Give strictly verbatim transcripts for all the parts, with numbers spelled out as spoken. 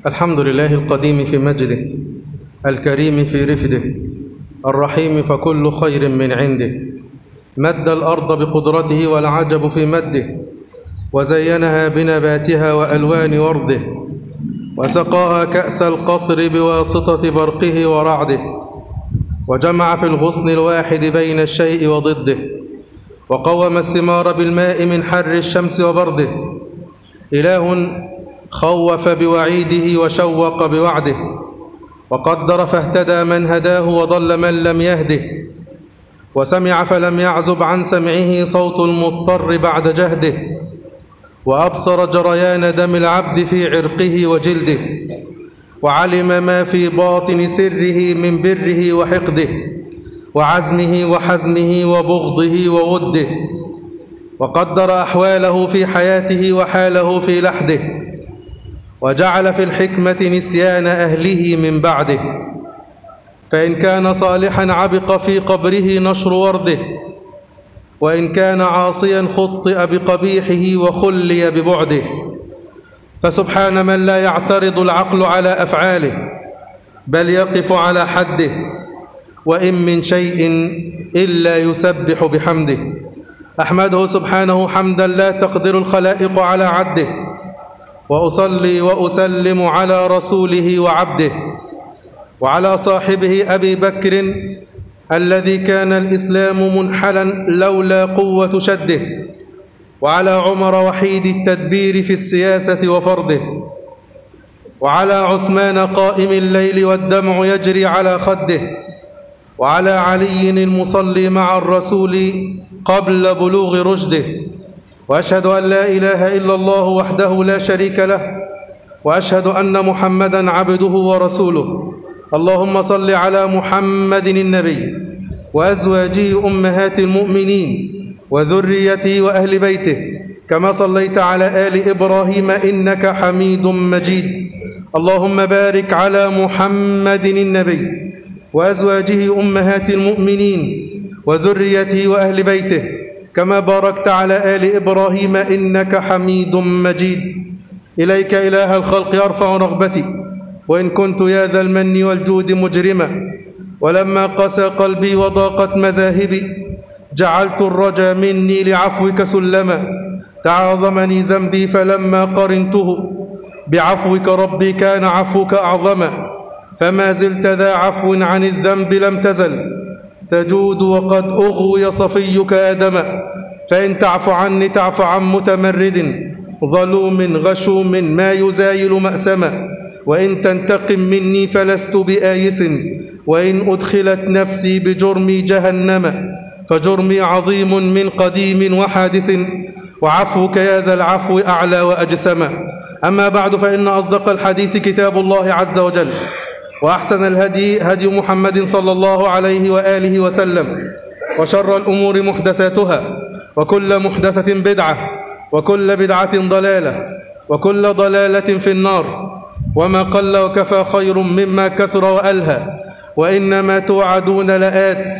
الحمد لله القديم في مجده، الكريم في رفده، الرحيم فكل خير من عنده. مد الأرض بقدرته والعجب في مده، وزينها بنباتها وألوان ورده، وسقاها كأس القطر بواسطة برقه ورعده، وجمع في الغصن الواحد بين الشيء وضده، وقوم الثمار بالماء من حر الشمس وبرده. إله خوف بوعيده وشوق بوعده، وقدر فاهتدى من هداه وضل من لم يهده، وسمع فلم يعزب عن سمعه صوت المضطر بعد جهده، وأبصر جريان دم العبد في عرقه وجلده، وعلم ما في باطن سره من بره وحقده وعزمه وحزمه وبغضه ووده، وقدر أحواله في حياته وحاله في لحده، وجعل في الحكمة نسيان أهله من بعده. فإن كان صالحا عبق في قبره نشر ورده، وإن كان عاصيا خطئ بقبيحه وخلي ببعده. فسبحان من لا يعترض العقل على أفعاله، بل يقف على حده، وإن من شيء إلا يسبح بحمده. أحمده سبحانه حمدا لا تقدر الخلائق على عده، وأصلي وأسلم على رسوله وعبده، وعلى صاحبه أبي بكر الذي كان الإسلام منحلا لولا قوة شده، وعلى عمر وحيد التدبير في السياسة وفرضه، وعلى عثمان قائم الليل والدمع يجري على خده، وعلى علي المصلي مع الرسول قبل بلوغ رشده. وأشهد أن لا إله إلا الله وحده لا شريك له، وأشهد أن محمدًا عبده ورسوله. اللهم صل على محمد النبي وأزواجه أمهات المؤمنين وذريته وأهل بيته، كما صليت على آل إبراهيم إنك حميد مجيد. اللهم بارك على محمد النبي وأزواجه أمهات المؤمنين وذريته وأهل بيته، كما باركت على آل إبراهيم إنك حميد مجيد. إليك إله الخلق أرفع رغبتي، وإن كنت يا ذا المن والجود مجرما، ولما قسى قلبي وضاقت مذاهبي جعلت الرجا مني لعفوك سلما. تعاظمني ذنبي فلما قرنته بعفوك ربي كان عفوك أعظما، فما زلت ذا عفو عن الذنب لم تزل تجود، وقد أغوي صفيك آدما. فإن تعف عني تعف عن متمرد ظلوم غشوم ما يزايل مأسما، وإن تنتقم مني فلست بآيس، وإن أدخلت نفسي بجرمي جهنم فجرمي عظيم من قديم وحادث، وعفوك يا ذا العفو أعلى وأجسما. أما بعد، فإن أصدق الحديث كتاب الله عز وجل، وأحسن الهدي هدي محمد صلى الله عليه وآله وسلم، وشر الأمور محدثاتها، وكل محدثة بدعة، وكل بدعة ضلالة، وكل ضلالة في النار. وما قل وكفى خير مما كثر وألهى، وإنما توعدون لآت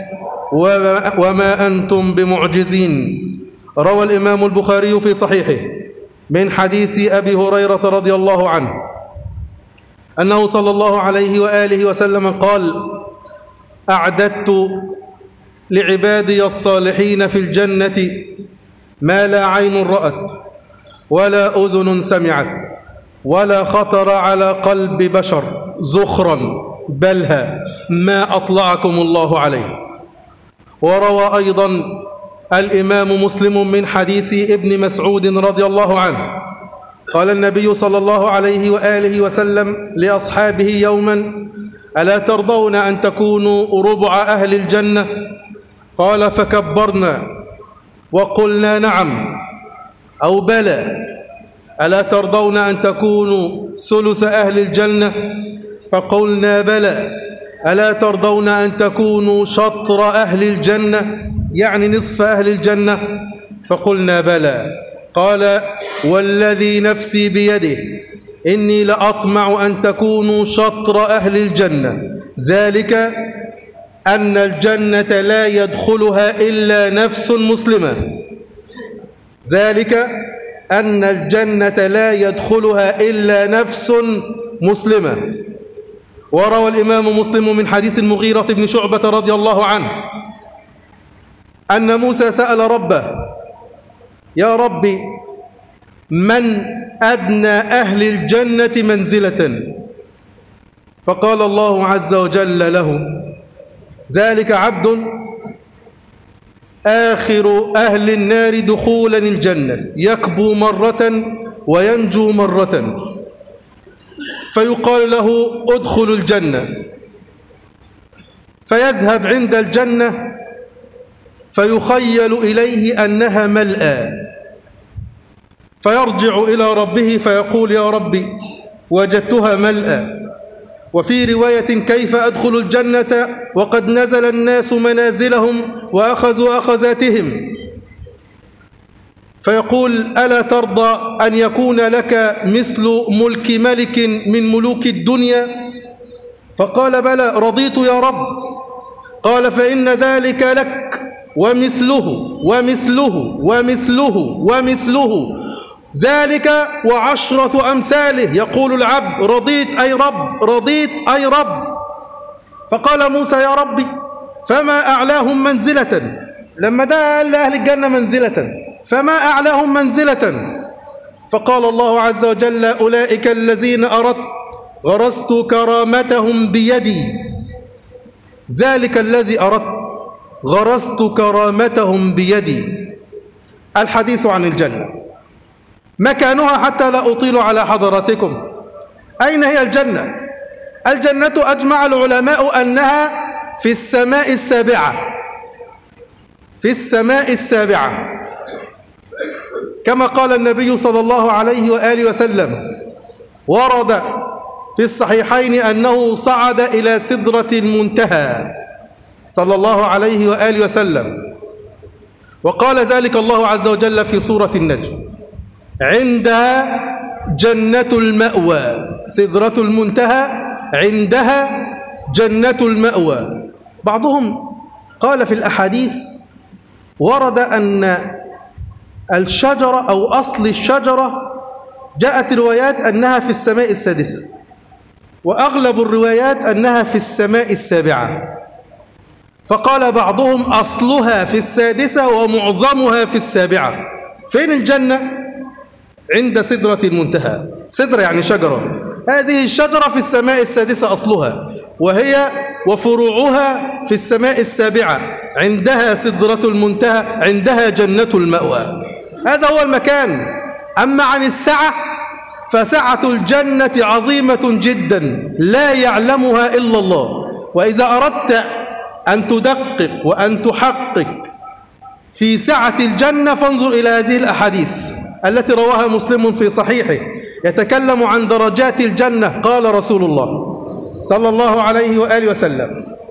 وما أنتم بمعجزين. روى الإمام البخاري في صحيحه من حديث أبي هريرة رضي الله عنه أنه صلى الله عليه وآله وسلم قال: أعددت لعبادي الصالحين في الجنة ما لا عين رأت ولا أذن سمعت ولا خطر على قلب بشر، زخرا بلها ما أطلعكم الله عليه. وروى أيضا الإمام مسلم من حديث ابن مسعود رضي الله عنه قال النبي صلى الله عليه وآله وسلم لأصحابه يوما: ألا ترضون أن تكونوا ربع أهل الجنة؟ قال: فكبرنا وقلنا نعم أو بلى. ألا ترضون أن تكونوا ثلث أهل الجنة؟ فقلنا بلى. ألا ترضون أن تكونوا شطر أهل الجنة، يعني نصف أهل الجنة؟ فقلنا بلى. قال: والذي نفسي بيده إني لأطمع أن تكونوا شطر أهل الجنة، ذلك أن الجنة لا يدخلها إلا نفس مسلمة ذلك أن الجنة لا يدخلها إلا نفس مسلما. وروى الإمام مسلم من حديث المغيرة بن شعبة رضي الله عنه أن موسى سأل ربه: يا ربي، من أدنى أهل الجنة منزلة؟ فقال الله عز وجل له: ذلك عبد آخر أهل النار دخولا الجنة، يكبو مرة وينجو مرة، فيقال له: ادخل الجنة، فيذهب عند الجنة فيخيل إليه أنها ملأى، فيرجع إلى ربه فيقول: يا ربي، وجدتها ملأى. وفي رواية: كيف أدخل الجنة وقد نزل الناس منازلهم وأخذوا أخذاتهم؟ فيقول: ألا ترضى أن يكون لك مثل ملك ملك من ملوك الدنيا؟ فقال: بلى، رضيت يا رب. قال: فإن ذلك لك ومثله ومثله ومثله ومثله، ذلك وعشرة أمثاله. يقول العبد: رضيت أي رب، رضيت أي رب. فقال موسى: يا ربي، فما أعلاهم منزلة؟ لما ده قال لأهل الجنة منزلة، فما أعلاهم منزلة؟ فقال الله عز وجل: أولئك الذين أردت غرست كرامتهم بيدي. ذلك الذي أردت غرست كرامتهم بيدي. الحديث عن الجنة، مكانها حتى لا أطيل على حضراتكم. أين هي الجنة؟ الجنة أجمع العلماء أنها في السماء السابعة، في السماء السابعة، كما قال النبي صلى الله عليه وآله وسلم. ورد في الصحيحين أنه صعد إلى سدرة المنتهى صلى الله عليه وآله وسلم، وقال ذلك الله عز وجل في سورة النجم: عندها جنة المأوى. سدرة المنتهى عندها جنة المأوى. بعضهم قال في الأحاديث ورد أن الشجرة أو أصل الشجرة جاءت روايات أنها في السماء السادسة، وأغلب الروايات أنها في السماء السابعة. فقال بعضهم أصلها في السادسة ومعظمها في السابعة. فين الجنة؟ عند سدرة المنتهى. سدرة يعني شجرة، هذه الشجرة في السماء السادسة أصلها، وهي وفروعها في السماء السابعة، عندها سدرة المنتهى، عندها جنة المأوى. هذا هو المكان. أما عن السعة فسعة الجنة عظيمة جدا لا يعلمها إلا الله. وإذا أردت أن تدقق وأن تحقق في سعة الجنة فانظر إلى هذه الأحاديث التي رواها مسلم في صحيحه، يتكلم عن درجات الجنة. قال رسول الله صلى الله عليه وآله وسلم: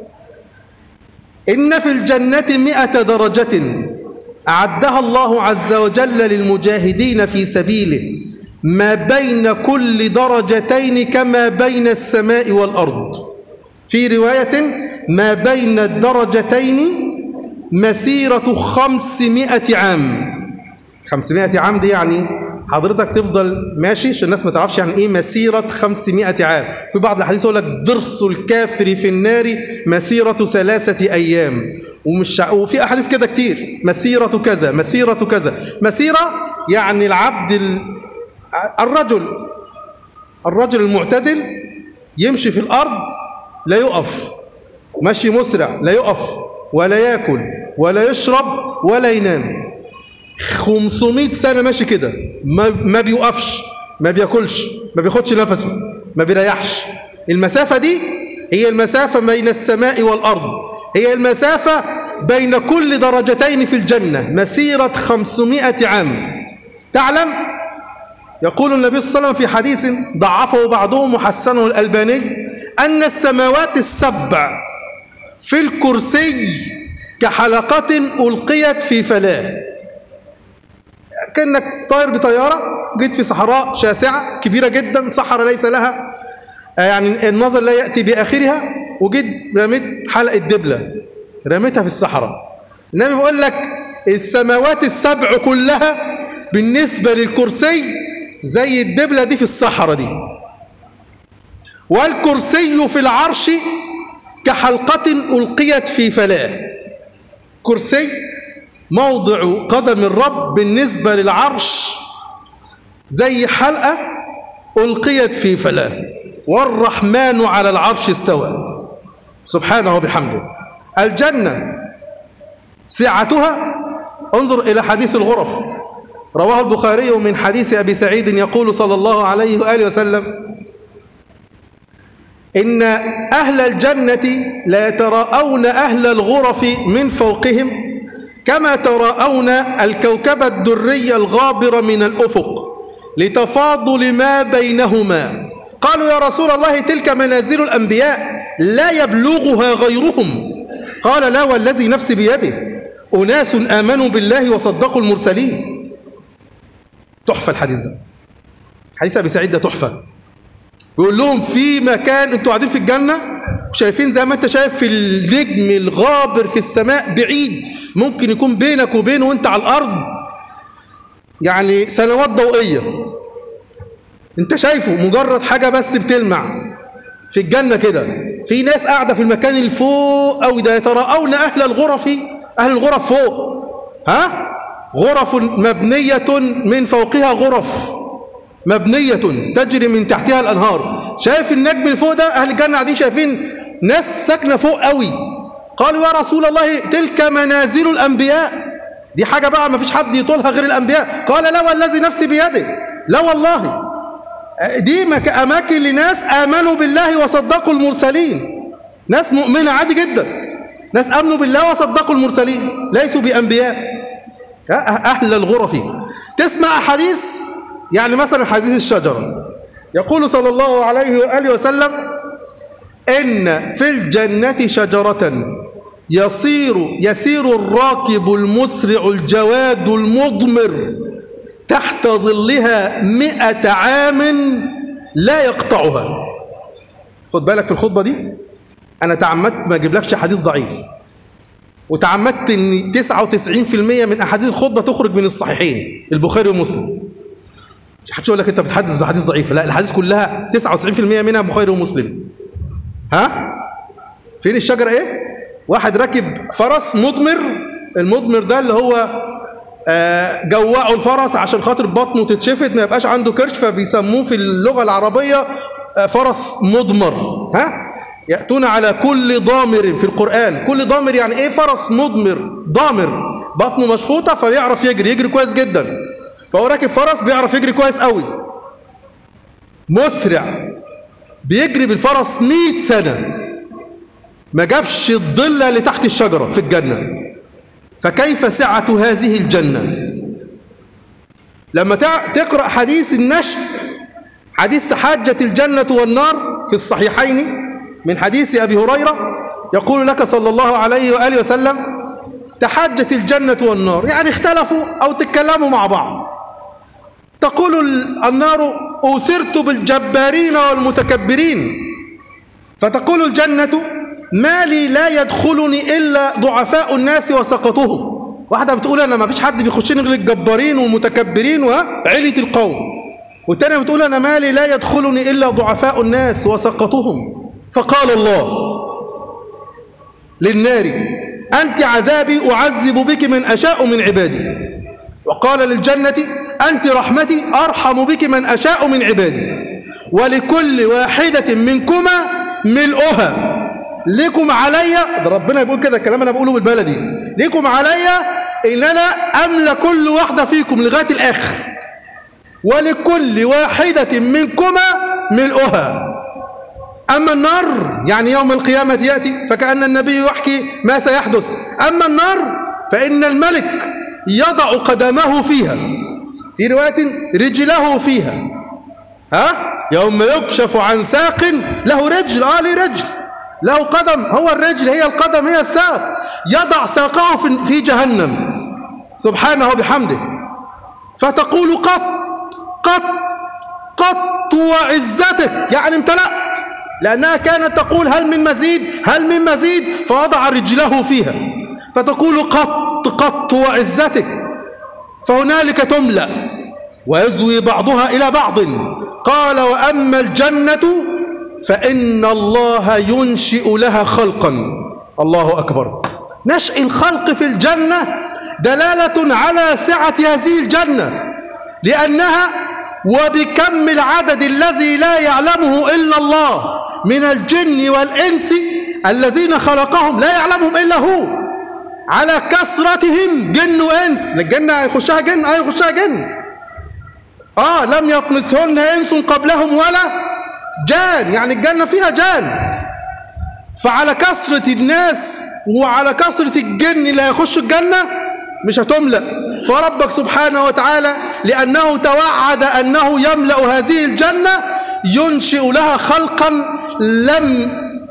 إن في الجنة مئة درجة أعدها الله عز وجل للمجاهدين في سبيله، ما بين كل درجتين كما بين السماء والأرض. في رواية: ما بين الدرجتين مسيرة خمسمائة عام. خمسمائة عام دي يعني حضرتك تفضل ماشي، عشان الناس ما تعرفش يعني ايه مسيرة خمسمائة عام. في بعض الحديث يقول لك ضرس الكافر في النار مسيرة ثلاثة أيام، ومش وفي أحاديث كده كتير، مسيرة كذا مسيرة كذا. مسيرة يعني العبد ال... الرجل الرجل المعتدل يمشي في الأرض لا يقف، مشي مسرع، لا يقف ولا يأكل ولا يشرب ولا ينام. خمسمائة سنة ماشي كده، ما, ما بيوقفش، ما بياكلش، ما بياخدش نفسه، ما بيريحش. المسافة دي هي المسافة بين السماء والأرض، هي المسافة بين كل درجتين في الجنة، مسيرة خمسمائة عام. تعلم، يقول النبي صلى الله عليه وسلم في حديث ضعفه بعضهم وحسنه الألباني، أن السماوات السبع في الكرسي كحلقة ألقيت في فلاة. كأنك طاير بطيارة، جيت في صحراء شاسعة كبيرة جدا، صحراء ليس لها يعني النظر لا يأتي بآخرها، وجيت رميت حلقة دبلة رميتها في الصحراء. النبي بيقول لك السماوات السبع كلها بالنسبة للكرسي زي الدبلة دي في الصحراء دي. والكرسي في العرش كحلقة ألقيت في فلاة. كرسي موضع قدم الرب بالنسبة للعرش زي حلقة ألقيت في فلاة. والرحمن على العرش استوى سبحانه وبحمده. الجنة سعتها، انظر إلى حديث الغرف، رواه البخاري من حديث أبي سعيد يقول صلى الله عليه وآله وسلم: إن أهل الجنة لا يتراءون أهل الغرف من فوقهم كما تراءون الكوكب الدري الغابر من الأفق لتفاضل ما بينهما. قالوا: يا رسول الله تلك منازل الأنبياء لا يبلغها غيرهم. قال: لا والذي نفسي بيده، أناس آمنوا بالله وصدقوا المرسلين. تحفة الحديث ده، حديث أبي سعيد ده تحفة. بيقول لهم في مكان انتوا قاعدين في الجنة وشايفين زي ما انت شايف في النجم الغابر في السماء بعيد، ممكن يكون بينك وبينه وانت على الأرض يعني سنوات ضوئية، انت شايفه مجرد حاجة بس بتلمع في الجنة كده. في ناس قاعدة في المكان الفوق أو ده يتراءون أهل الغرف، أهل الغرف فوق، ها غرف مبنية من فوقها غرف مبنية تجري من تحتها الأنهار. شايف النجم اللي فوق ده، أهل الجنة قاعدين شايفين ناس ساكنة فوق قوي. قالوا: يا رسول الله تلك منازل الأنبياء، دي حاجة بقى ما فيش حد يطولها غير الأنبياء. قال: لا والذي نفسي بيده، لا والله دي أماكن لناس آمنوا بالله وصدقوا المرسلين، ناس مؤمنة عادي جدا، ناس آمنوا بالله وصدقوا المرسلين ليسوا بأنبياء. أهل الغرف. تسمع حديث يعني مثلا حديث الشجرة، يقول صلى الله عليه وآله وسلم: إن في الجنة شجرة يصير يسير الراكب المسرع الجواد المضمر تحت ظلها مئة عام لا يقطعها. خد بالك في الخطبة دي أنا تعمدت ما أجيبلكش حديث ضعيف، وتعمدت أن تسعة وتسعين بالمئة من أحاديث الخطبة تخرج من الصحيحين البخاري ومسلم. مش حدش يقول لك أنت بتحدث بحديث ضعيفة، لا الحديث كلها تسعة وتسعين بالمئة منها بخاري ومسلم. ها فين الشجرة؟ إيه؟ واحد راكب فرس مضمر، المضمر ده اللي هو آه جوعوا الفرس عشان خاطر بطنه تتشفت ما يبقاش عنده كرش، فبيسموه في اللغة العربية آه فرس مضمر. ها يأتون على كل ضامر في القرآن. كل ضامر يعني ايه؟ فرس مضمر، ضامر بطنه مشفوطة فبيعرف يجري يجري كويس جدا، فهو راكب فرس بيعرف يجري كويس قوي، مسرع بيجري بالفرس مئة سنة ما جابش الضلة اللي تحت الشجرة في الجنة. فكيف سعة هذه الجنة؟ لما تقرأ حديث النشء، حديث تحاجت الجنة والنار في الصحيحين من حديث أبي هريرة، يقول لك صلى الله عليه وآله وسلم: تحاجت الجنة والنار، يعني اختلفوا أو تتكلموا مع بعض. تقول النار: أوثرت بالجبارين والمتكبرين. فتقول الجنة: ما لي لا يدخلني إلا ضعفاء الناس وسقطهم. واحدة بتقول أنا ما فيش حد بيخشني غير الجبارين والمتكبرين وعلية القوم، والتانية بتقول أنا ما لي لا يدخلني إلا ضعفاء الناس وسقطهم. فقال الله للنار: أنت عذابي أعذب بك من أشاء من عبادي. وقال للجنة: أنت رحمتي أرحم بك من أشاء من عبادي. ولكل واحدة منكما ملؤها. ليكم عليا، ده ربنا بيقول كده الكلام أنا بقوله بالبلدي، ليكم عليا إن أنا أملى كل واحدة فيكم لغاية الآخر. ولكل واحدة منكما ملؤها. أما النار يعني يوم القيامة يأتي، فكأن النبي يحكي ما سيحدث. أما النار فإن الملك يضع قدمه فيها، في رواية رجله فيها. ها يوم يكشف عن ساق له رجل، آه لي رجل، له قدم، هو الرجل هي القدم هي الساق، يضع ساقه في جهنم سبحانه وبحمده. فتقول: قط قط قط وعزتك، يعني امتلأت، لأنها كانت تقول هل من مزيد هل من مزيد، فوضع رجله فيها. فتقول: قط قط وعزتك. فهنالك تملأ ويزوي بعضها إلى بعض. قال: وأما الجنة فإن الله ينشئ لها خلقا. الله أكبر. نشأ الخلق في الجنة دلالة على سعة هذه الجنة، لأنها وبكم العدد الذي لا يعلمه إلا الله من الجن والإنس الذين خلقهم لا يعلمهم إلا هو، على كثرتهم جن وإنس. الجنة هيخشها جن، آه يخشها جن، آه لم يطمثهن إنس قبلهم ولا جان، يعني الجنة فيها جان. فعلى كثرة الناس وعلى كثرة الجن اللي هيخشوا الجنة مش هتملأ. فربك سبحانه وتعالى لأنه توعد أنه يملأ هذه الجنة ينشئ لها خلقا لم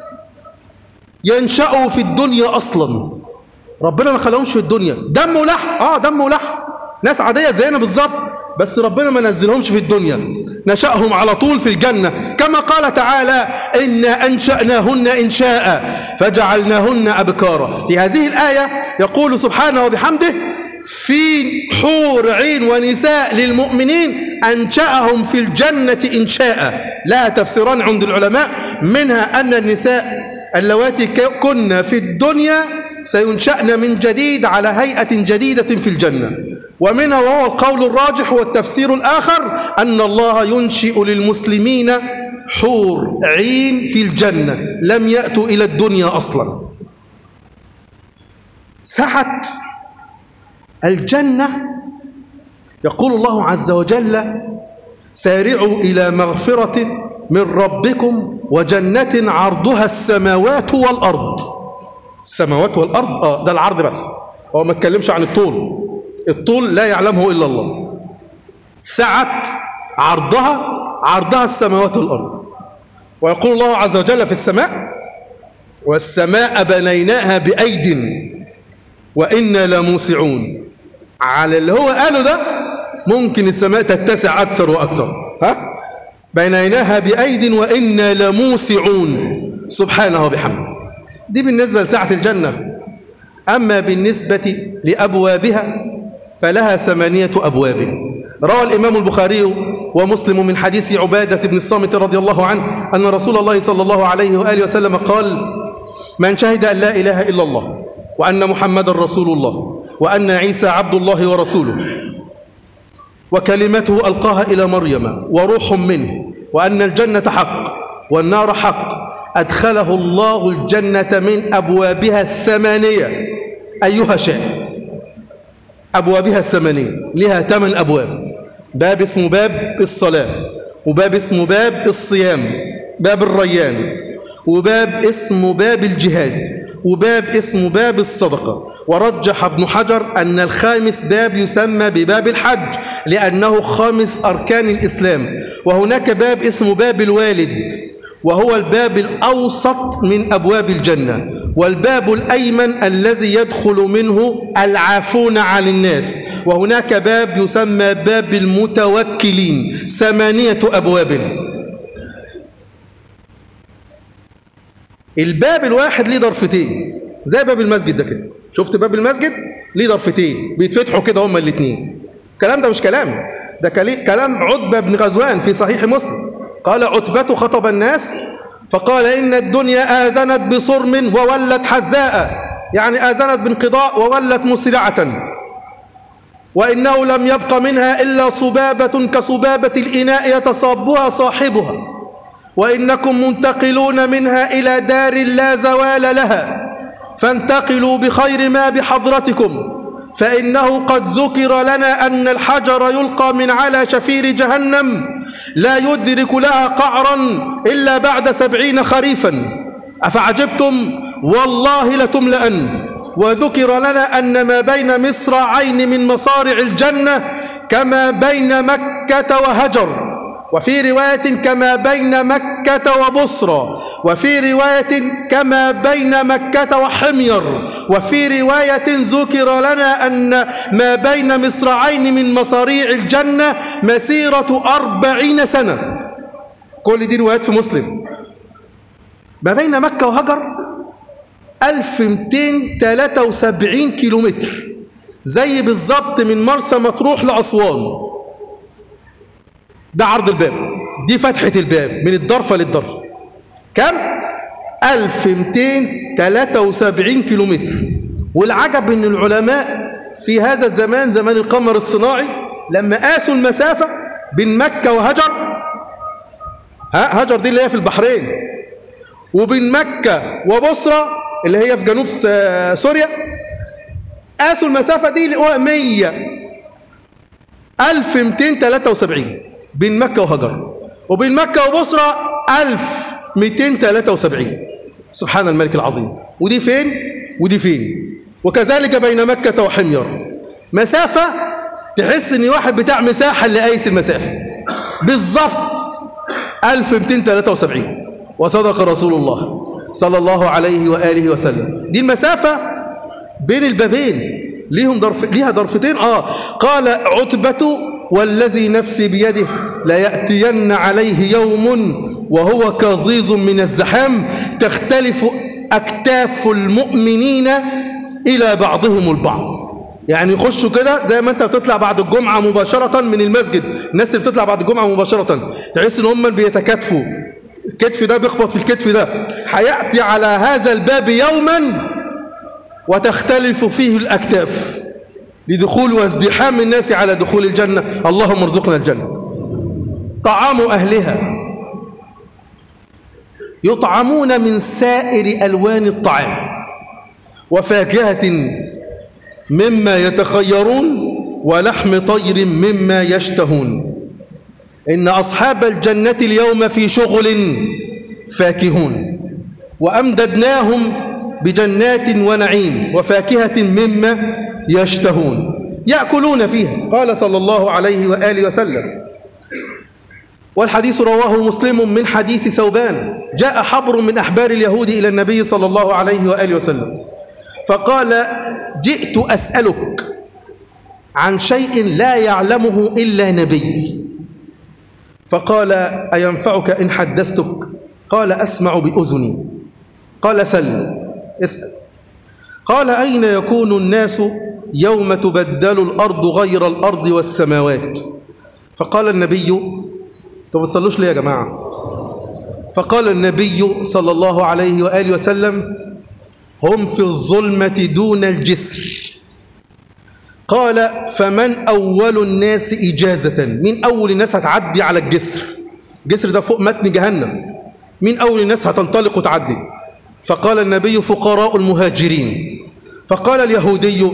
ينشأوا في الدنيا أصلا. ربنا ما خلقهمش في الدنيا دم ولحم، آه دم ولحم، ناس عادية زينا بالظبط، بس ربنا ما نزلهمش في الدنيا، نشأهم على طول في الجنة. كما قال تعالى إنا أنشأناهن إنشاء فجعلناهن أبكارا. في هذه الآية يقول سبحانه وبحمده في حور عين ونساء للمؤمنين أنشأهم في الجنة إنشاء. لها تفسيران عند العلماء، منها أن النساء اللواتي كن في الدنيا سينشأن من جديد على هيئة جديدة في الجنة، ومنها وهو القول الراجح والتفسير الآخر أن الله ينشئ للمسلمين حور عين في الجنة لم يأتوا إلى الدنيا أصلا. سعة الجنة يقول الله عز وجل سارعوا إلى مغفرة من ربكم وجنة عرضها السماوات والأرض. السماوات والأرض، آه ده العرض بس، هو ما تكلمش عن الطول، الطول لا يعلمه إلا الله. سعة عرضها عرضها السماوات والأرض. ويقول الله عز وجل في السماء والسماء بنيناها بأيد وإنا لموسعون. على اللي هو قاله ده ممكن السماء تتسع أكثر وأكثر، ها؟ بنيناها بأيد وإنا لموسعون سبحانه وبحمده. دي بالنسبة لسعة الجنة. أما بالنسبة لأبوابها فلها ثمانية أبواب. روى الإمام البخاري ومسلم من حديث عبادة بن الصامت رضي الله عنه أن رسول الله صلى الله عليه وآله وسلم قال من شهد أن لا إله إلا الله وأن محمد رسول الله وأن عيسى عبد الله ورسوله وكلمته ألقاها إلى مريم وروح منه وأن الجنة حق والنار حق أدخله الله الجنة من أبوابها الثمانية أيها شاء. أبوابها الثمانية لها ثمان أبواب. باب اسمه باب الصلاة، وباب اسمه باب الصيام باب الريان، وباب اسمه باب الجهاد، وباب اسمه باب الصدقة. ورجح ابن حجر أن الخامس باب يسمى بباب الحج لأنه خامس أركان الإسلام. وهناك باب اسمه باب الوالد وهو الباب الأوسط من أبواب الجنة، والباب الأيمن الذي يدخل منه العافون عن الناس. وهناك باب يسمى باب المتوكلين. ثمانية أبواب. الباب الواحد ليه ضرفتين زي باب المسجد ده كده. شفت باب المسجد ليه ضرفتين بيتفتحوا كده هما الاثنين. الكلام ده مش كلام، ده كلام عتبة بن غزوان في صحيح مسلم. قال عتبة خطب الناس فقال إن الدنيا آذنت بصرم وولت حزاء، يعني آذنت بانقضاء وولت مسرعة، وإنه لم يبق منها إلا صبابة كصبابة الإناء يتصابها صاحبها، وإنكم منتقلون منها إلى دار لا زوال لها، فانتقلوا بخير ما بحضرتكم، فإنه قد ذكر لنا أن الحجر يلقى من على شفير جهنم لا يدرك لها قعرا إلا بعد سبعين خريفا، أفعجبتم والله لتملأن. وذكر لنا أن ما بين مصراعين من مصارع الجنة كما بين مكة وهجر، وفي رواية كما بين مكة وبصرى، وفي رواية كما بين مكة وحمير، وفي رواية ذكر لنا أن ما بين مصراعين من مصاريع الجنة مسيرة أربعين سنة. كل دي روايات في مسلم. ما بين مكة وهجر ألف ومئتين وثلاثة وسبعين كيلومتر، زي بالظبط من مرسى مطروح لأسوان. ده عرض الباب، دي فتحة الباب من الضرفة للضرفة. كم؟ ألف ومئتين وثلاثة وسبعين كيلومتر. والعجب ان العلماء في هذا الزمان، زمان القمر الصناعي، لما قاسوا المسافة بين مكة وهجر، ها هجر دي اللي هي في البحرين، وبين مكة وبصرة اللي هي في جنوب سوريا، قاسوا المسافة دي لقوها مية ألف ومئتين وثلاثة وسبعين بين مكة وهجر، وبين مكة وبصرة ألف ومئتين وثلاثة وسبعين. سبحان الملك العظيم. ودي فين ودي فين. وكذلك بين مكة وحمير مسافة تحس ان واحد بتاع مساحة اللي قايس المسافة بالظبط ألف ومئتين وثلاثة وسبعين. وصدق رسول الله صلى الله عليه وآله وسلم. دي المسافة بين البابين، ليهم ضرف ليها ضرفتين. اه قال عتبة والذي نفسي بيده ليأتين عليه يوم وهو كظيظ من الزحام تختلف أكتاف المؤمنين إلى بعضهم البعض. يعني يخشوا كده زي ما انت بتطلع بعد الجمعة مباشرة من المسجد، الناس اللي بتطلع بعد الجمعة مباشرة تحس ان هم بيتكاتفوا، الكتف ده بيخبط في الكتف ده. هيأتي على هذا الباب يوما وتختلف فيه الأكتاف لدخول وازدحام الناس على دخول الجنة. اللهم ارزقنا الجنة. طعام أهلها يطعمون من سائر ألوان الطعام وفاكهة مما يتخيرون ولحم طير مما يشتهون. إن أصحاب الجنة اليوم في شغل فاكهون وأمددناهم بجنات ونعيم وفاكهة مما يشتهون يأكلون فيها. قال صلى الله عليه وآله وسلم، والحديث رواه مسلم من حديث ثوبان: جاء حبر من أحبار اليهود إلى النبي صلى الله عليه وآله وسلم فقال: جئت أسألك عن شيء لا يعلمه إلا نبي. فقال: أينفعك إن حدثتك؟ قال: أسمع بأذني. قال: سل اسأل. قال: أين يكون الناس يوم تبدل الأرض غير الأرض والسماوات؟ فقال النبي: طب ما تصلوش ليه يا جماعة؟ فقال النبي صلى الله عليه وآله وسلم: هم في الظلمة دون الجسر. قال: فمن أول الناس إجازة؟ من أول الناس هتعدي على الجسر؟ الجسر ده فوق متن جهنم. من أول الناس هتنطلق وتعدي؟ فقال النبي: فقراء المهاجرين. فقال اليهودي: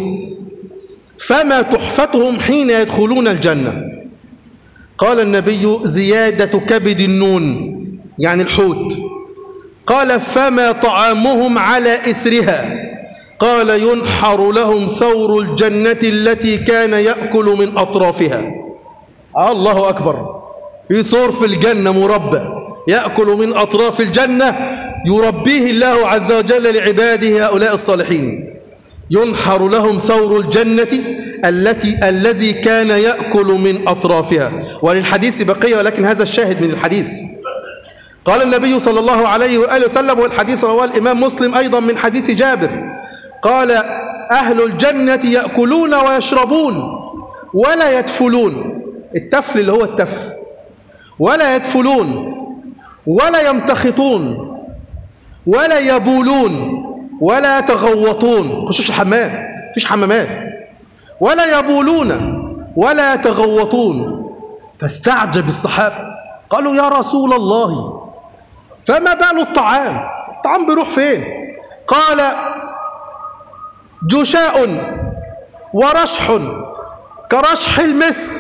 فما تحفتهم حين يدخلون الجنة؟ قال النبي: زيادة كبد النون، يعني الحوت. قال: فما طعامهم على إثرها؟ قال: ينحر لهم ثور الجنة التي كان يأكل من أطرافها. الله أكبر. في ثور في الجنة مربى يأكل من أطراف الجنة يربيه الله عز وجل لعباده هؤلاء الصالحين. ينحر لهم ثور الجنة التي الذي كان يأكل من أطرافها. وللحديث بقية ولكن هذا الشاهد من الحديث. قال النبي صلى الله عليه وآله وسلم، والحديث رواه الإمام مسلم أيضا من حديث جابر، قال: أهل الجنة يأكلون ويشربون ولا يتفلون. التفل اللي هو التف. ولا يتفلون ولا يمتخطون ولا يبولون ولا يتغوطون. خشوش الحمام، فيش حمامات. ولا يبولون ولا يتغوطون. فاستعجب الصحابة قالوا: يا رسول الله فما بال الطعام؟ الطعام بيروح فين؟ قال: جشاء ورشح كرشح المسك.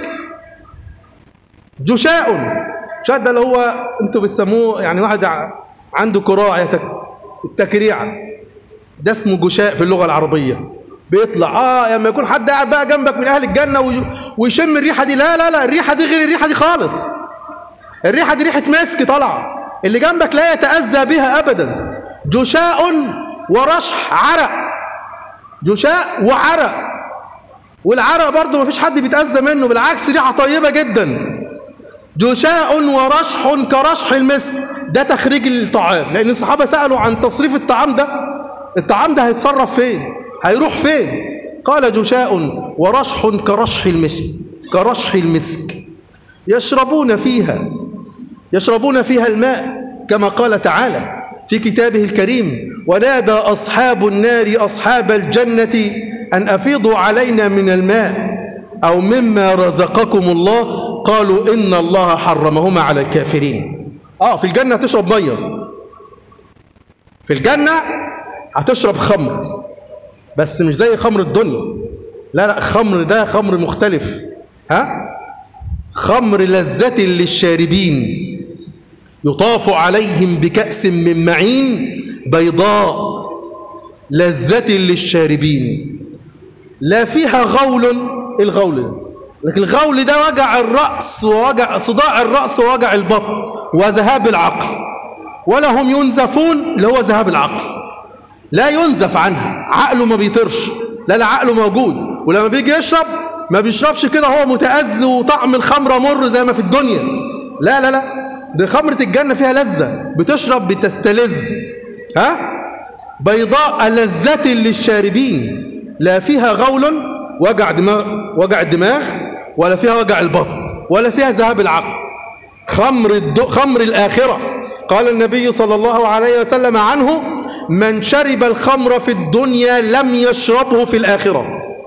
جشاء، جشاء ده اللي هو انتوا بتسموه يعني واحد عنده كراع التكريعة، ده اسمه جشاء في اللغة العربية. بيطلع اه لما يكون حد قاعد بقى جنبك من اهل الجنة ويشم الريحة دي، لا لا لا الريحة دي غير الريحة دي خالص. الريحة دي ريحة مسك طالعة، اللي جنبك لا يتأذى بها أبدا. جشاء ورشح، عرق. جشاء وعرق، والعرق برضه ما فيش حد بيتأذى منه، بالعكس ريحة طيبة جدا. جشاء ورشح كرشح المسك، ده تخريج الطعام. لأن الصحابة سألوا عن تصريف الطعام ده، الطعام ده هيتصرف فين؟ هيروح فين؟ قال: جشاء ورشح كرشح المسك كرشح المسك يشربون فيها يشربون فيها الماء كما قال تعالى في كتابه الكريم: ونادى أصحاب النار أصحاب الجنة أن أفيضوا علينا من الماء أو مما رزقكم الله قالوا إن الله حرمهما على الكافرين. آه في الجنة هتشرب مية، في الجنة هتشرب خمر، بس مش زي خمر الدنيا، لا لا، خمر ده خمر مختلف. ها خمر لذة للشاربين، يطاف عليهم بكأس من معين بيضاء لذة للشاربين لا فيها غول. الغول لكن الغول ده وجع الرأس ووجع صداع الرأس ووجع البطن وذهاب العقل، ولا هم ينزفون اللي هو ذهاب العقل، لا ينزف عنها، عقله ما بيطرش، لا لا، عقله موجود، ولما بيجي يشرب ما بيشربش كده هو متأذي وطعم الخمرة مر زي ما في الدنيا، لا لا لا، دي خمرة الجنة فيها لذة، بتشرب بتستلذ. ها بيضاء لذة للشاربين لا فيها غول وجع دماغ وجع الدماغ، ولا فيها وجع البطن، ولا فيها ذهاب العقل. خمر الدو خمر الآخرة. قال النبي صلى الله عليه وسلم عنه: من شرب الخمر في الدنيا لم يشربه في الآخرة.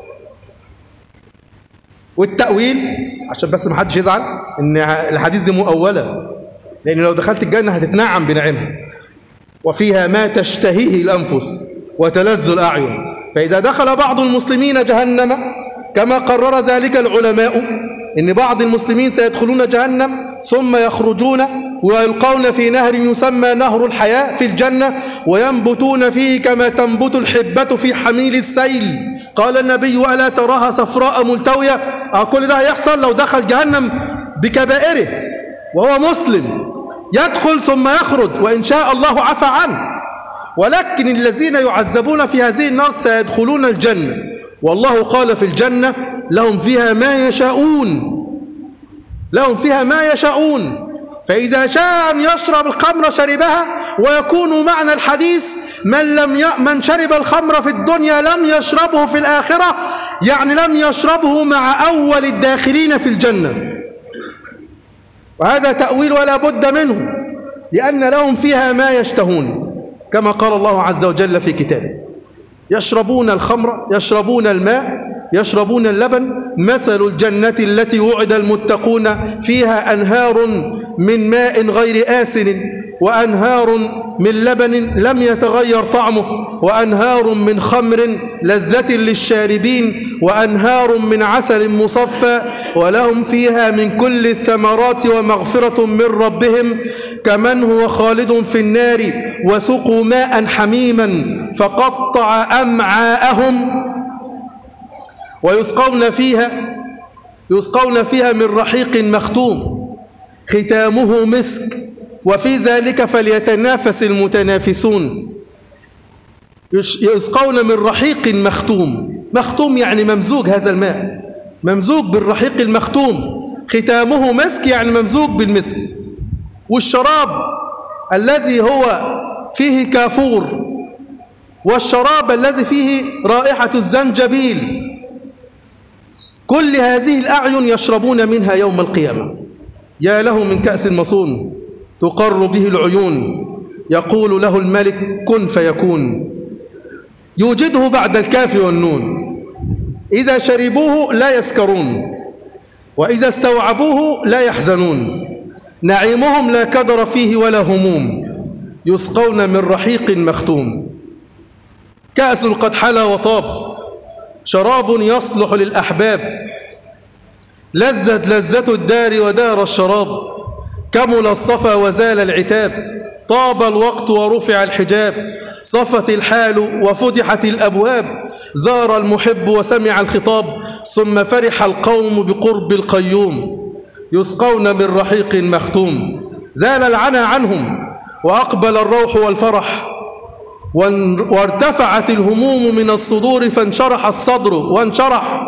والتأويل عشان بس ما حدش يزعل ان الحديث دي مؤولة، لأن لو دخلت الجنة هتتنعم بنعمها، وفيها ما تشتهيه الأنفس وتلذ الأعين. فإذا دخل بعض المسلمين جهنم كما قرر ذلك العلماء إن بعض المسلمين سيدخلون جهنم ثم يخرجون ويلقون في نهر يسمى نهر الحياة في الجنة وينبتون فيه كما تنبت الحبة في حميل السيل. قال النبي: ألا تراها صفراء ملتوية؟ آه كل ده هيحصل لو دخل جهنم بكبائره وهو مسلم، يدخل ثم يخرج وإن شاء الله عفى عنه. ولكن الذين يعذبون في هذه النار سيدخلون الجنة، والله قال في الجنة: لهم فيها ما يشاءون، لهم فيها ما يشاءون. فإذا شاء أن يشرب الخمر شربها، ويكون معنى الحديث: من لم ي... من شرب الخمر في الدنيا لم يشربه في الآخرة، يعني لم يشربه مع أول الداخلين في الجنة. وهذا تأويل ولا بد منه، لأن لهم فيها ما يشتهون كما قال الله عز وجل في كتابه: يشربون الخمر، يشربون الماء، يشربون اللبن، مثل الجنة التي وعد المتقون فيها أنهار من ماء غير آسن وأنهار من لبن لم يتغير طعمه وأنهار من خمر لذة للشاربين وأنهار من عسل مصفى ولهم فيها من كل الثمرات ومغفرة من ربهم كمن هو خالد في النار وسقوا ماء حميما فقطع أمعاءهم ويسقون فيها يسقون فيها من رحيق مختوم ختامه مسك وفي ذلك فليتنافس المتنافسون. يسقون من رحيق مختوم، مختوم يعني ممزوج، هذا الماء ممزوج بالرحيق المختوم، ختامه مسك يعني ممزوج بالمسك. والشراب الذي هو فيه كافور والشراب الذي فيه رائحة الزنجبيل، كل هذه الأعين يشربون منها يوم القيامة. يا له من كأس مصون تقر به العيون، يقول له الملك: كن فيكون، يوجده بعد الكاف والنون. إذا شربوه لا يسكرون، وإذا استوعبوه لا يحزنون، نعيمهم لا كدر فيه ولا هموم، يسقون من رحيق مختوم. كأس قد حلا وطاب، شراب يصلح للأحباب، لذت لذة الدار ودار الشراب، كمل الصفا وزال العتاب، طاب الوقت ورفع الحجاب، صفت الحال وفتحت الأبواب، زار المحب وسمع الخطاب، ثم فرح القوم بقرب القيوم، يسقون من رحيق مختوم. زال العنا عنهم وأقبل الروح والفرح، وارتفعت الهموم من الصدور فانشرح الصدر وانشرح،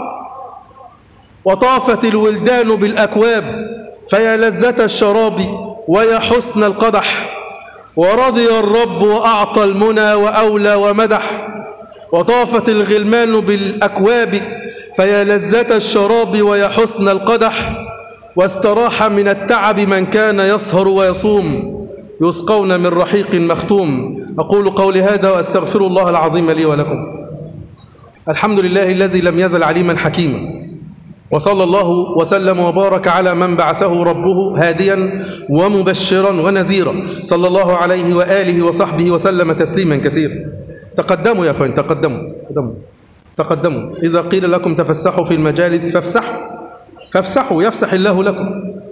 وطافت الولدان بالأكواب، فيا لذة الشراب ويا حسن القدح، ورضي الرب وأعطى المنى وأولى ومدح، وطافت الغلمان بالأكواب، فيا لذة الشراب ويا حسن القدح، واستراح من التعب من كان يسهر ويصوم، يسقون من رحيق مختوم. أقول قولي هذا وأستغفر الله العظيم لي ولكم. الحمد لله الذي لم يزل عليما حكيما، وصلى الله وسلم وبارك على من بعثه ربه هاديا ومبشرا ونذيرا، صلى الله عليه وآله وصحبه وسلم تسليما كثيرا. تقدموا يا أخوان، تقدموا تقدموا تقدموا. إذا قيل لكم تفسحوا في المجالس فافسحوا فافسحوا يفسح الله لكم.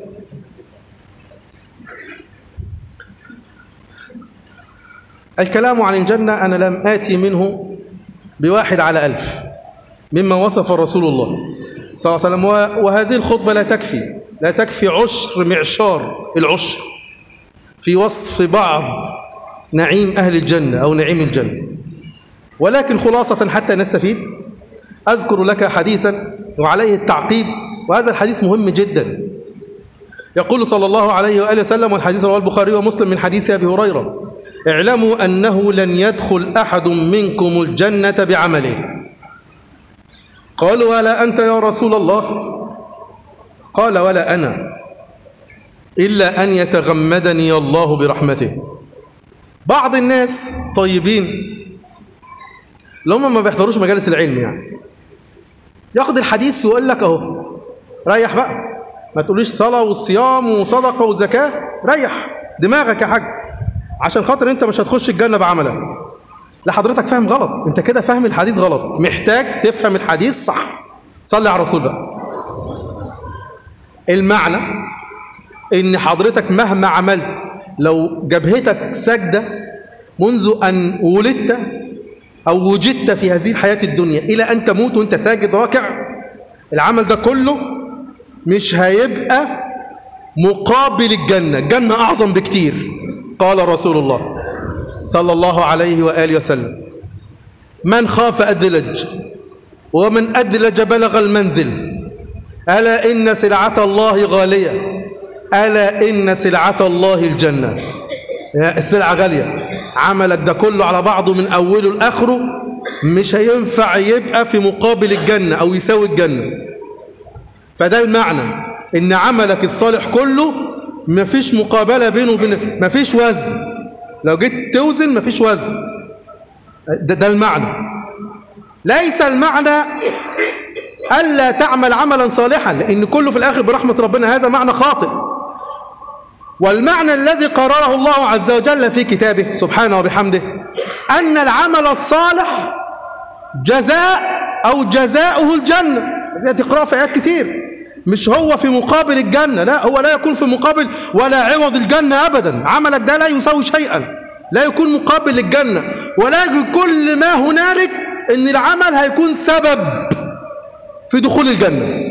الكلام عن الجنة أنا لم آتي منه بواحد على ألف مما وصف رسول الله صلى الله عليه وسلم، وهذه الخطبة لا تكفي لا تكفي عشر معشار العشر في وصف بعض نعيم أهل الجنة أو نعيم الجنة. ولكن خلاصة حتى نستفيد أذكر لك حديثا وعليه التعقيب، وهذا الحديث مهم جدا. يقول صلى الله عليه وآله وسلم، والحديث رواه البخاري ومسلم من حديث أبي هريرة: اعلموا أنه لن يدخل أحد منكم الجنة بعمله. قالوا: ولا أنت يا رسول الله؟ قال: ولا أنا، إلا أن يتغمدني الله برحمته. بعض الناس طيبين اللي هم ما بيحضروش مجالس العلم يعني ياخد الحديث ويقول لك اهو ريح بقى، ما تقوليش صلاة والصيام وصدقة وزكاة، ريح دماغك يا حاج عشان خاطر انت مش هتخش الجنة بعملك. لا، حضرتك فاهم غلط، انت كده فاهم الحديث غلط، محتاج تفهم الحديث صح. صلي على الرسول بقى. المعنى ان حضرتك مهما عملت، لو جبهتك سجدة منذ ان ولدت أو وجدت في هذه الحياة الدنيا إلى أن تموت وأنت ساجد راكع، العمل ده كله مش هيبقى مقابل الجنة. الجنة أعظم بكتير. قال رسول الله صلى الله عليه وآله وسلم: من خاف أدلج، ومن أدلج بلغ المنزل، ألا إن سلعة الله غالية، ألا إن سلعة الله الجنة. السلعة غالية، عملك ده كله على بعضه من أوله لآخره مش هينفع يبقى في مقابل الجنة أو يساوي الجنة. فده المعنى، إن عملك الصالح كله مفيش مقابلة بينه وبين، مفيش وزن. لو جيت توزن مفيش وزن. ده, ده المعنى. ليس المعنى ألا تعمل عملا صالحا، لأن كله في الآخر برحمة ربنا، هذا معنى خاطئ. والمعنى الذي قرره الله عز وجل في كتابه سبحانه وبحمده أن العمل الصالح جزاء أو جزاؤه الجنة. زي تقرأ في آيات كتير، مش هو في مقابل الجنة، لا، هو لا يكون في مقابل ولا عوض الجنة أبدا. عملك ده لا يساوي شيئا، لا يكون مقابل للجنة، ولكن كل ما هنالك أن العمل هيكون سبب في دخول الجنة،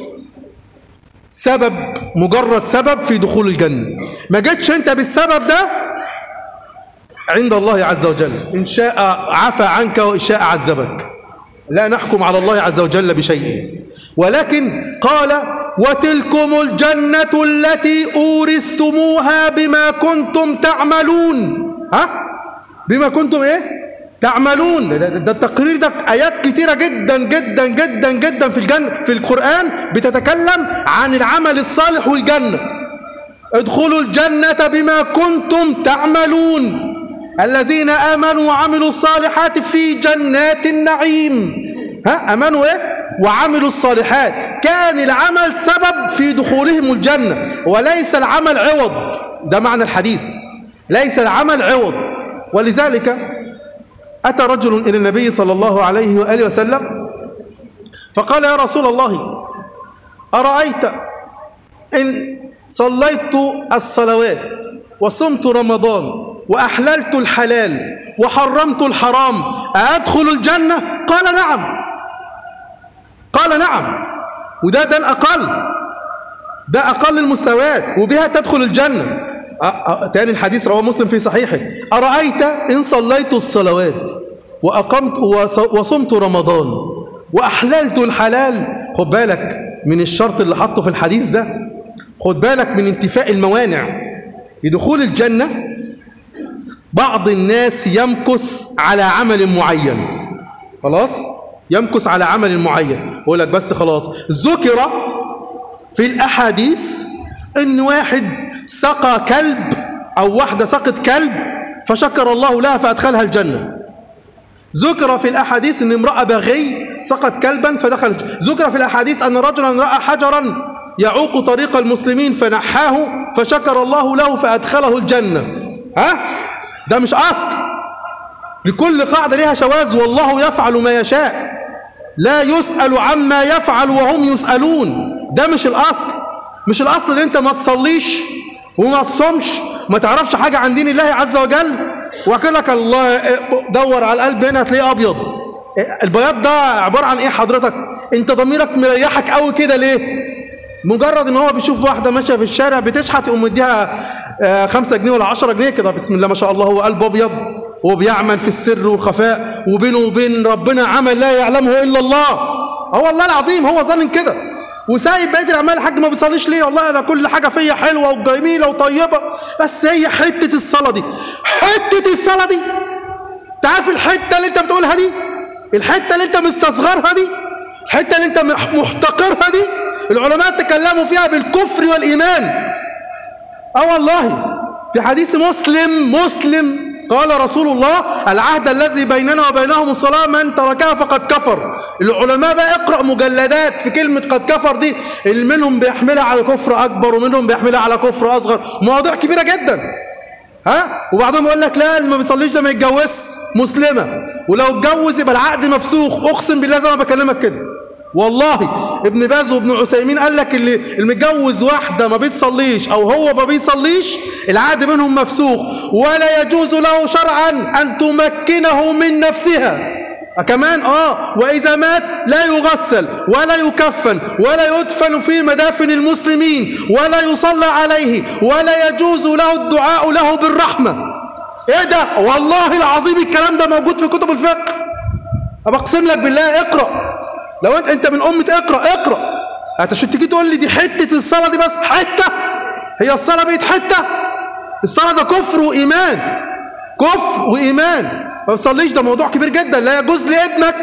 سبب، مجرد سبب في دخول الجنة. ما جتش انت بالسبب ده عند الله عز وجل، إن شاء عفى عنك وإن شاء عذبك. لا نحكم على الله عز وجل بشيء. ولكن قال: وتلكم الجنة التي أورثتموها بما كنتم تعملون. ها؟ بما كنتم ايه؟ تعملون. ده, ده التقرير ده آيات كتيرة جدا جدا جدا جدا في الجنة في القرآن بتتكلم عن العمل الصالح والجنة. ادخلوا الجنة بما كنتم تعملون، الذين آمنوا وعملوا الصالحات في جنات النعيم. ها؟ آمنوا ايه؟ وعملوا الصالحات. كان العمل سبب في دخولهم الجنة، وليس العمل عوض. ده معنى الحديث، ليس العمل عوض. ولذلك أتى رجل إلى النبي صلى الله عليه وآله وسلم فقال: يا رسول الله، أرأيت إن صليت الصلوات وصمت رمضان وأحللت الحلال وحرمت الحرام أدخل الجنة؟ قال: نعم. قال: نعم. وده ده الأقل، ده أقل المستويات، وبها تدخل الجنة. تاني الحديث رواه مسلم في صحيحه: أرأيت إن صليت الصلوات وأقمت وصمت رمضان وأحللت الحلال. خد بالك من الشرط اللي حطه في الحديث ده، خد بالك من انتفاء الموانع في دخول الجنة. بعض الناس يمكث على عمل معين، خلاص يمكث على عمل معين، يقول لك بس خلاص. ذكر في الأحاديث إن واحد سقى كلب أو واحدة سقط كلب فشكر الله لها فأدخلها الجنة. ذكر في الأحاديث أن امرأة بغي سقط كلبا فدخل. ذكر في الأحاديث أن رجلا رأى حجرا يعوق طريق المسلمين فنحاه فشكر الله له فأدخله الجنة. ها؟ ده مش أصل، لكل قاعدة لها شواذ، والله يفعل ما يشاء، لا يسأل عما يفعل وهم يسألون. ده مش الأصل. مش الأصل ان انت ما تصليش وما تصومش وما تعرفش حاجة عن دين الله عز وجل، وأقول لك الله دور على القلب هنا هتلاقيه أبيض. البياض ده عبارة عن إيه حضرتك؟ أنت ضميرك مريحك قوي كده ليه؟ مجرد إن هو بيشوف واحدة ماشية في الشارع بتشحت يقوم مديها خمسة جنيه ولا عشرة جنيه كده، بسم الله ما شاء الله، هو قلب أبيض وبيعمل في السر والخفاء وبينه وبين ربنا عمل لا يعلمه إلا الله. هو الله العظيم هو ظن كده، وسايب بقية الأعمال الحاج ما بيصليش ليه؟ والله أنا كل حاجة فيا حلوة وجميلة وطيبة، بس هي حتة الصلاة دي، حتة الصلاة دي. تعرف الحتة اللي أنت بتقولها دي، الحتة اللي أنت مستصغرها دي، الحتة اللي أنت محتقرها دي، العلماء تكلموا فيها بالكفر والإيمان. أه والله في حديث مسلم مسلم قال رسول الله: العهد الذي بيننا وبينهم الصلاة، من تركها فقد كفر. العلماء بقى اقرأ مجلدات في كلمة قد كفر دي، اللي منهم بيحملها على كفر أكبر ومنهم بيحملها على كفر أصغر، مواضيع كبيرة جدا. ها؟ وبعضهم يقول لك لا اللي ما بيصليش ده ما يتجوزش مسلمة، ولو اتجوز يبقى العقد مفسوخ. أقسم بالله زي ما بكلمك كده والله. ابن باز وابن عثيمين قال لك اللي المتجوز واحدة ما بيتصليش أو هو ما بيصليش العقد بينهم مفسوخ، ولا يجوز له شرعا أن تمكنه من نفسها. كمان آه وإذا مات لا يغسل ولا يكفن ولا يدفن في مدافن المسلمين ولا يصلى عليه ولا يجوز له الدعاء له بالرحمة. إيه ده؟ والله العظيم الكلام ده موجود في كتب الفقه. أبقسم لك بالله اقرأ، لو انت انت من امه اقرا اقرا. هتشوف تيجي تقول لي دي حته الصلاه دي بس حته؟ هي الصلاه بقت حته؟ الصلاه ده كفر وايمان، كفر وايمان. ما بتصليش ده موضوع كبير جدا. لا يجوز لابنك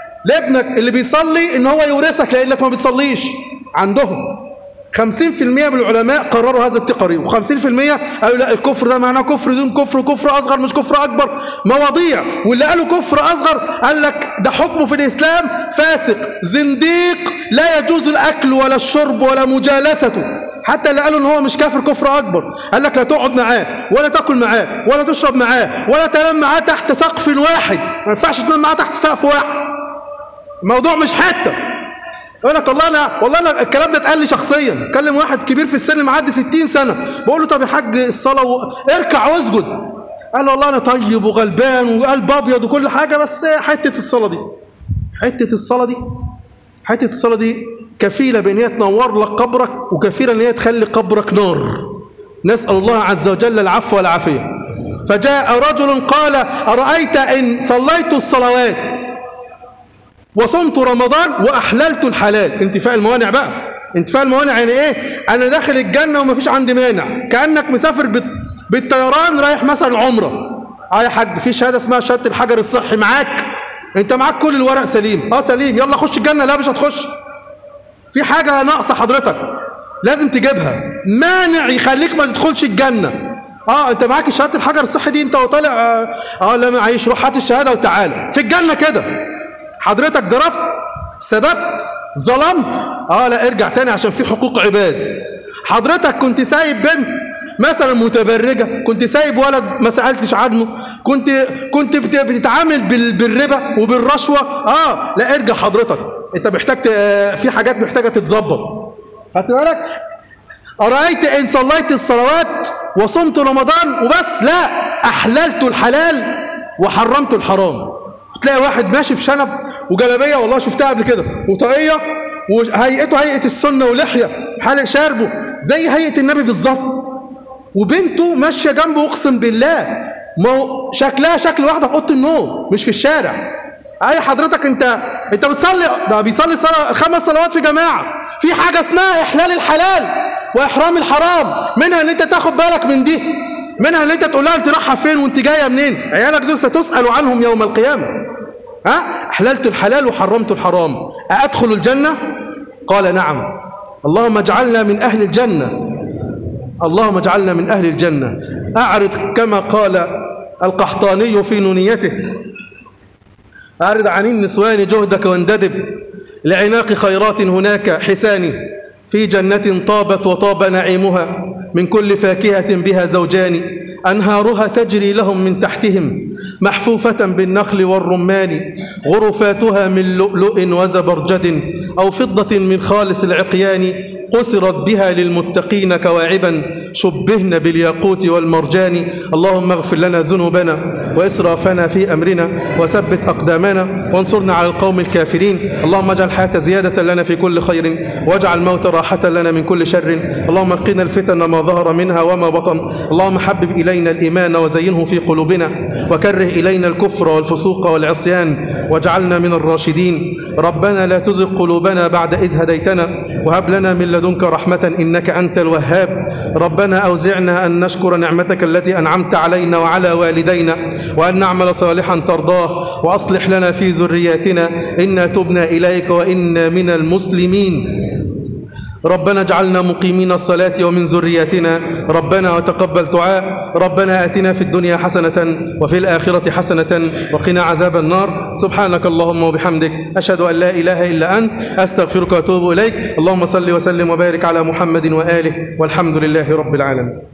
لابنك اللي بيصلي ان هو يورثك لانك ما بتصليش. عندهم خمسين في المية من العلماء قرروا هذا التقرير، وخمسين في المية قالوا لا الكفر ده معناه كفر دون كفر، كفر أصغر مش كفر أكبر، مواضيع. واللي قالوا كفر أصغر قال لك ده حكمه في الإسلام فاسق زنديق لا يجوز الأكل ولا الشرب ولا مجالسته. حتى اللي قالوا ان هو مش كافر كفر أكبر قال لك لا تقعد معاه ولا تاكل معاه ولا تشرب معاه ولا تنام معاه تحت سقف واحد. ما ينفعش تنام معاه تحت سقف واحد. الموضوع مش حتى يقول لك والله انا والله انا الكلام ده اتقال لي شخصيا. كلم واحد كبير في السن معدي ستين سنه بقول له طب يا حاج الصلاه و... اركع واسجد. قال له والله انا طيب وغلبان وقلب ابيض وكل حاجه، بس حته الصلاه دي حته الصلاه دي حته الصلاه دي كفيله بان هي تنور لك قبرك وكفيله ان هي تخلي قبرك نار. نسال الله عز وجل العفو والعافيه. فجاء رجل قال: ارايت ان صليت الصلوات وصمت رمضان وأحللت الحلال. انتفاء الموانع بقى. انتفاء الموانع يعني ايه؟ انا داخل الجنة ومفيش عندي مانع، كأنك مسافر بت... بالطيران رايح مثلا عمرة. اه يا حاج في شهادة اسمها شهادة الحجر الصحي معاك، انت معاك كل الورق سليم. اه سليم، يلا خش الجنة. لا مش هتخش، في حاجة ناقصة حضرتك لازم تجيبها، مانع يخليك ما تدخلش الجنة. اه انت معاك شهادة الحجر الصحي دي انت وطالع اه, آه لا معيش، روح هات الشهادة وتعالى. في الجنة كده حضرتك ضربت سببت ظلمت، اه لا ارجع تاني عشان في حقوق عباد. حضرتك كنت سايب بنت مثلا متبرجة، كنت سايب ولد ما سألتش عنه، كنت كنت بتتعامل بالربا وبالرشوة، اه لا ارجع حضرتك، انت محتاج في حاجات محتاجة تتظبط. خدت بالك؟ أرأيت إن صليت الصلوات وصمت رمضان وبس؟ لا، أحللت الحلال وحرمت الحرام. تلاقي واحد ماشي بشنب وجلابيه، والله شفتها قبل كده، وطاقيه وهيئته هيئه السنه ولحيه حالق شاربه زي هيئه النبي بالظبط، وبنته ماشيه جنبه اقسم بالله مو شكلها شكل واحده في اوضه النوم مش في الشارع. اي حضرتك انت انت بتصلي، ده بيصلي صلاه خمس صلوات في جماعه. في حاجه اسمها احلال الحلال واحرام الحرام، منها ان انت تاخد بالك من دي، منها ان انت تقول لها انت رايحه فين وانت جايه منين. عيالك دول ستسأل عنهم يوم القيامه. ها؟ احللت الحلال وحرمت الحرام، أأدخل الجنة؟ قال نعم. اللهم اجعلنا من اهل الجنه. اللهم اجعلنا من أهل الجنة. أعرض كما قال القحطاني في نونيته: أعرض عن النسوان جهدك وانددب لعناق خيرات هناك حسان، في جنة طابت وطاب نعيمها من كل فاكهة بها زوجان، أنهارها تجري لهم من تحتهم محفوفة بالنخل والرمان، غرفاتها من لؤلؤ وزبرجد أو فضة من خالص العقيان، قصرت بها للمتقين كواعبا شبهن بالياقوت والمرجان. اللهم اغفر لنا ذنوبنا وإسرافنا في أمرنا وثبت أقدامنا وانصرنا على القوم الكافرين. اللهم اجعل الحياة زيادة لنا في كل خير واجعل الموت راحة لنا من كل شر. اللهم قنا الفتن ما ظهر منها وما بطن. اللهم حبب إلينا الإيمان وزينه في قلوبنا وكره إلينا الكفر والفسوق والعصيان واجعلنا من الراشدين. ربنا لا تزغ قلوبنا بعد إذ هديتنا وهب لنا من لدنك رحمة إنك أنت الوهاب. ربنا أوزعنا أن نشكر نعمتك التي أنعمت علينا وعلى والدينا وأن نعمل صالحا ترضاه وأصلح لنا في ذرياتنا إنا تبنا إليك وإنا من المسلمين. ربنا اجعلنا مقيمين الصلاة ومن ذرياتنا ربنا وتقبل دعاء. ربنا آتنا في الدنيا حسنة وفي الآخرة حسنة وقنا عذاب النار. سبحانك اللهم وبحمدك أشهد أن لا إله إلا أنت أستغفرك وأتوب إليك. اللهم صل وسلم وبارك على محمد وآله والحمد لله رب العالمين.